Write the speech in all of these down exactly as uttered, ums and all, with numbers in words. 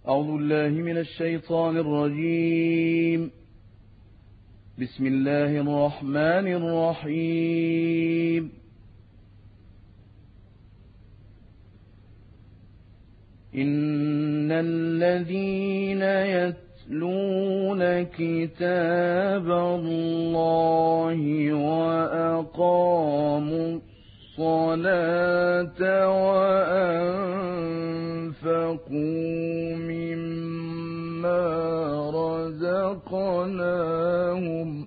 أعوذ بالله من الشيطان الرجيم. بسم الله الرحمن الرحيم. إن الذين يتلون كتاب الله وأقاموا الصلاة وأنفقوا مما رزقناهم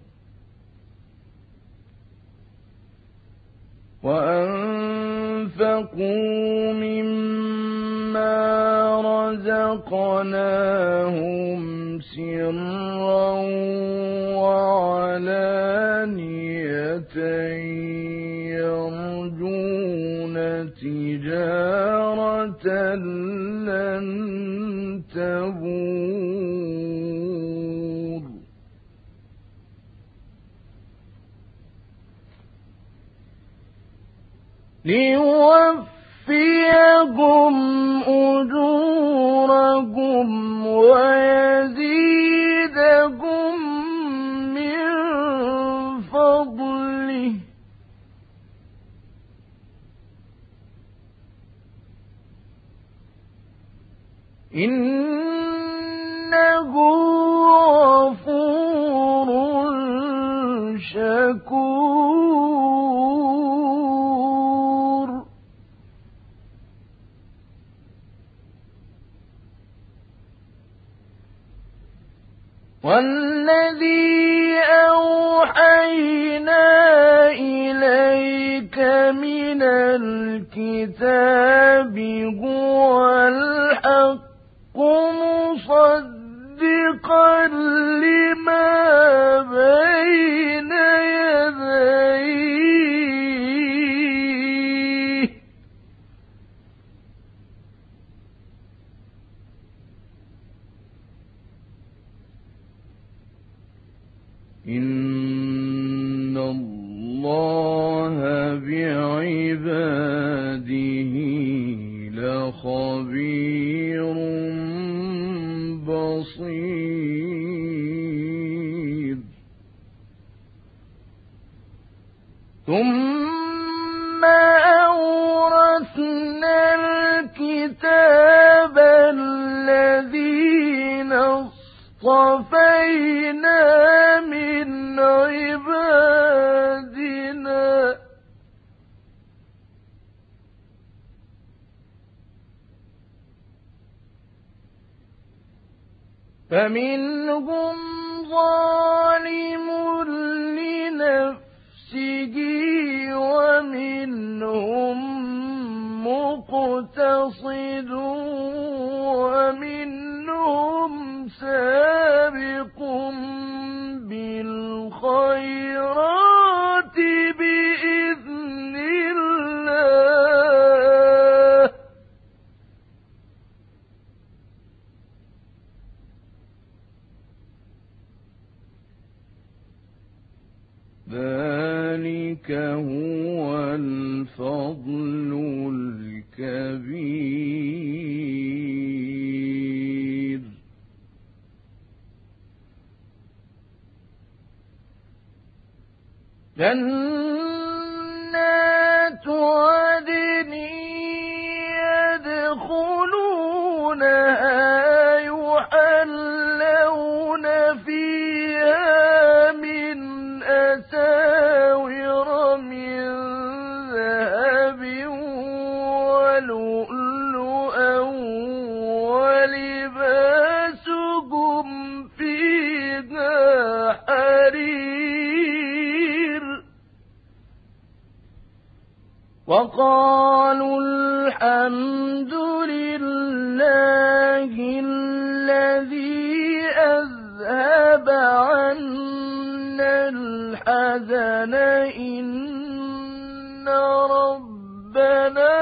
وأنفقوا مما رزقناهم سرا وعلانية يرجون تجارة لن تبور ليوفيهم أجورهم ويزيدهم من فضله إنه غفور شكور. والذي أوحينا إليك من الكتاب هو الحق مصدقا لما بين يديه إن الله بعباده لخبير بصير. ثم أورثنا الكتاب الذين اصطفينا من عبادنا فمنهم ظالم لنفسه ومنهم مقتصد ومنهم سابق بالخيرات بإذن الله ذلك هو الفضل الكبير. جنات عدن يدخلونها يحلون فيها من أساور من ذهب ولؤلؤا ولباسهم فيها حرير. وقالوا الحمد لله الذي أذهب عنا الحزن إن ربنا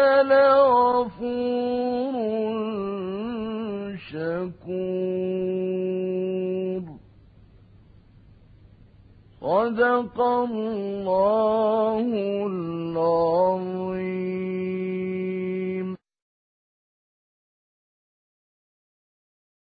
لغفور شكور. صدق الله العظيم.